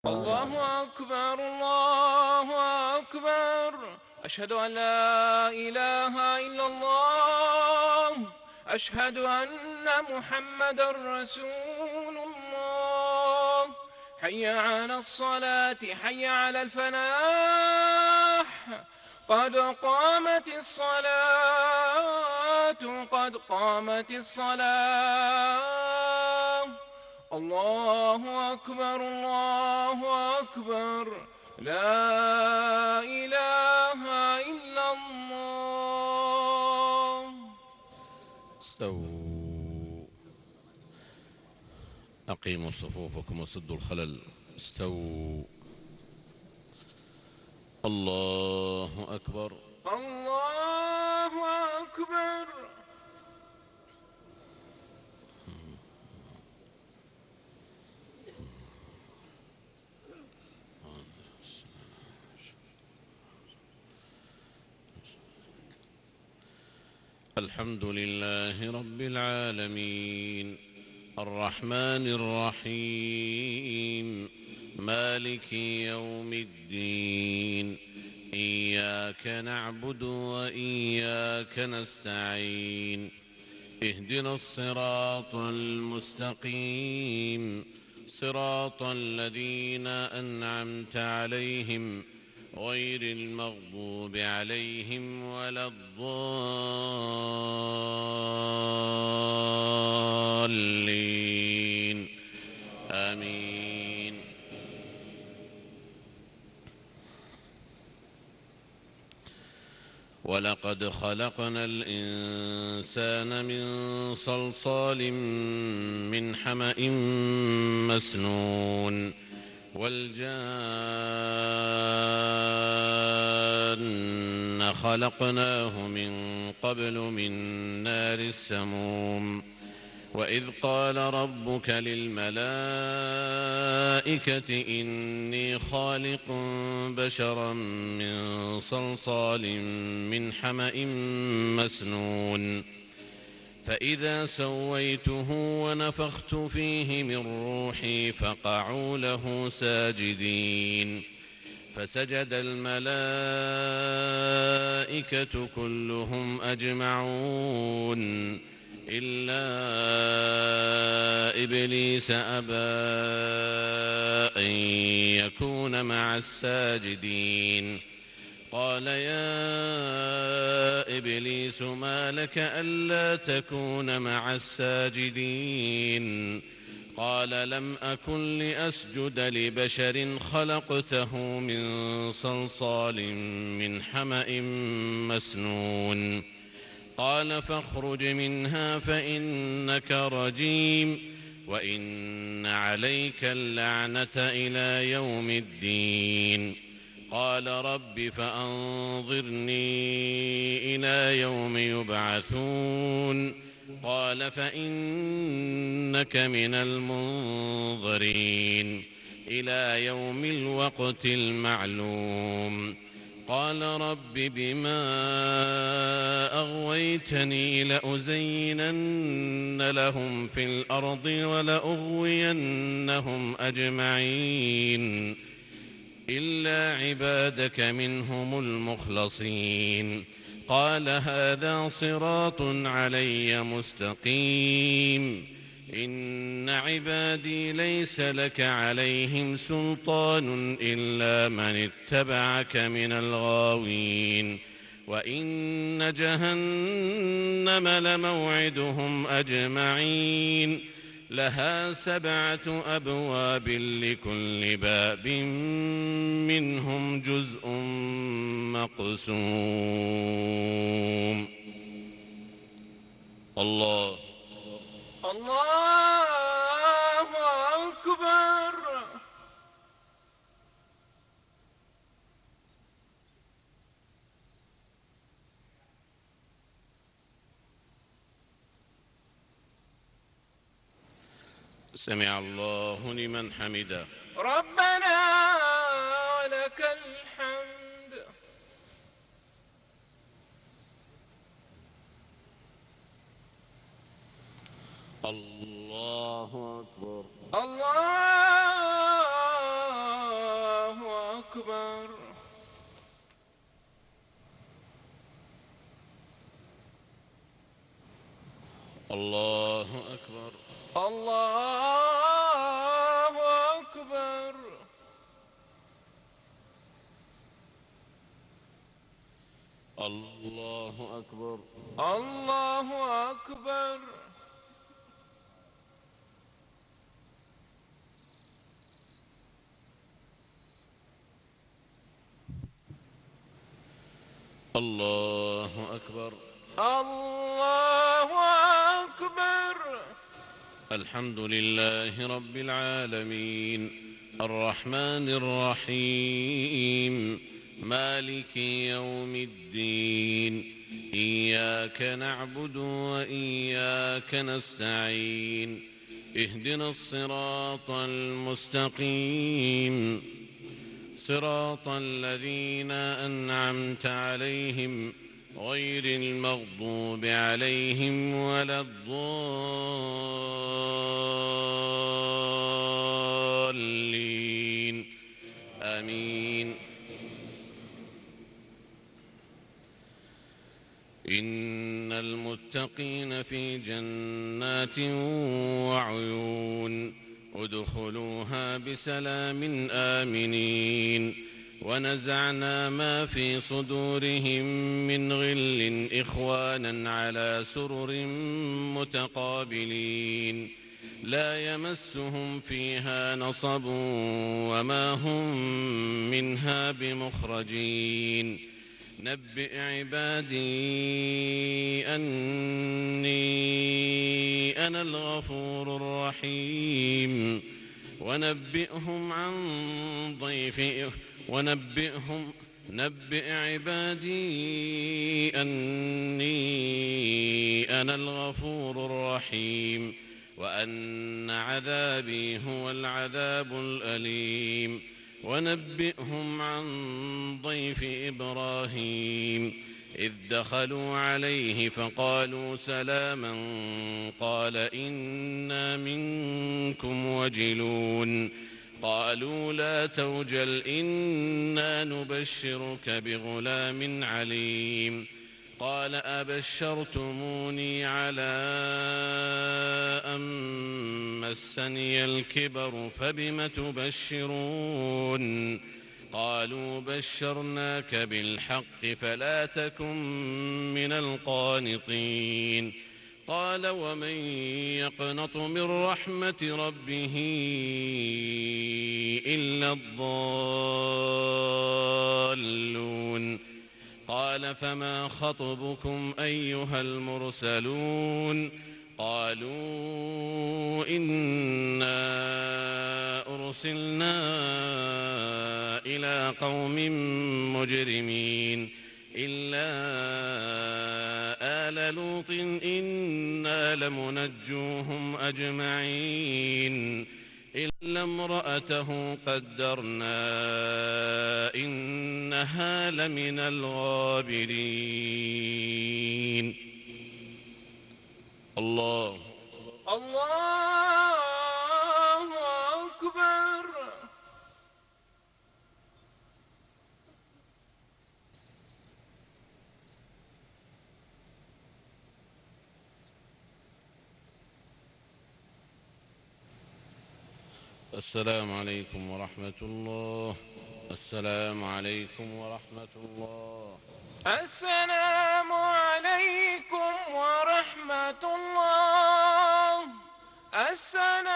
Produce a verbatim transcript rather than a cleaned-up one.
الله أكبر الله أكبر أشهد أن لا إله إلا الله أشهد أن محمدا رسول الله حي على الصلاة حي على الفلاح قد قامت الصلاة قد قامت الصلاة الله أكبر الله أكبر لا إله إلا الله. استووا أقيموا صفوفكم وسدوا الخلل. استووا. الله أكبر الله أكبر. الحمد لله رب العالمين الرحمن الرحيم مالك يوم الدين إياك نعبد وإياك نستعين اهدنا الصراط المستقيم صراط الذين أنعمت عليهم غير المغضوب عليهم ولا الضالين آمين. ولقد خلقنا الإنسان من صلصال من حمأ مسنون والجان خلقناه من قبل من نار السموم وإذ قال ربك للملائكة إني خالق بشرا من صلصال من حمأ مسنون فإذا سويته ونفخت فيه من روحي فقعوا له ساجدين فسجد الملائكة كلهم أجمعون إلا إبليس أبى أن يكون مع الساجدين قال يا إبليس ما لك ألا تكون مع الساجدين قال لم أكن لأسجد لبشر خلقته من صلصال من حمأ مسنون قال فاخرج منها فإنك رجيم وإن عليك اللعنة إلى يوم الدين قال رب فأنظرني إلى يوم يبعثون قال فإنك من المنظرين إلى يوم الوقت المعلوم قال رب بما أغويتني لأزينن لهم في الأرض ولأغوينهم أجمعين إلا عبادك منهم المخلصين قال هذا صراط علي مستقيم إن عبادي ليس لك عليهم سلطان إلا من اتبعك من الغاوين وإن جهنم لموعدهم أجمعين لها سبعة أبواب لكل باب منهم جزء مقسوم. الله الله أكبر. سمع الله لمن حمده. ربنا ولك الحمد. الله أكبر. الله أكبر. الله أكبر. الله أكبر. الله أكبر. الله أكبر. الله أكبر. الله أكبر. الحمد لله رب العالمين الرحمن الرحيم مالك يوم الدين إياك نعبد وإياك نستعين اهدنا الصراط المستقيم صراط الذين أنعمت عليهم غير المغضوب عليهم ولا الضالين آمين. إن المتقين في جنات وعيون ادخلوها بسلام آمنين ونزعنا ما في صدورهم من غل إخوانا على سرر متقابلين لا يمسهم فيها نصب وما هم منها بمخرجين. نبئ عبادي أني أنا الغفور الرحيم ونبئهم عن ضيف ونبئهم نبئ عبادي أني أنا الغفور الرحيم وأن عذابي هو العذاب الأليم. ونبئهم عن ضيف إبراهيم إذ دخلوا عليه فقالوا سلاما قال إنا منكم وجلون قالوا لا توجل إنا نبشرك بغلام عليم قال أبشرتموني على أن مسني الكبر فبم تبشرون قالوا بشرناك بالحق فلا تكن من القانطين قال ومن يقنط من رحمة ربه إلا الضالون قال فما خطبكم أيها المرسلون قالوا إنا أرسلنا إلى قوم مجرمين إلا آل لوط إنا لمنجوهم أجمعين إلا امرأته قدرنا إنها لمن الغابرين. الله الله أكبر. السلام عليكم ورحمة الله. السلام عليكم ورحمة الله. السلام عليكم ورحمة الله. السلام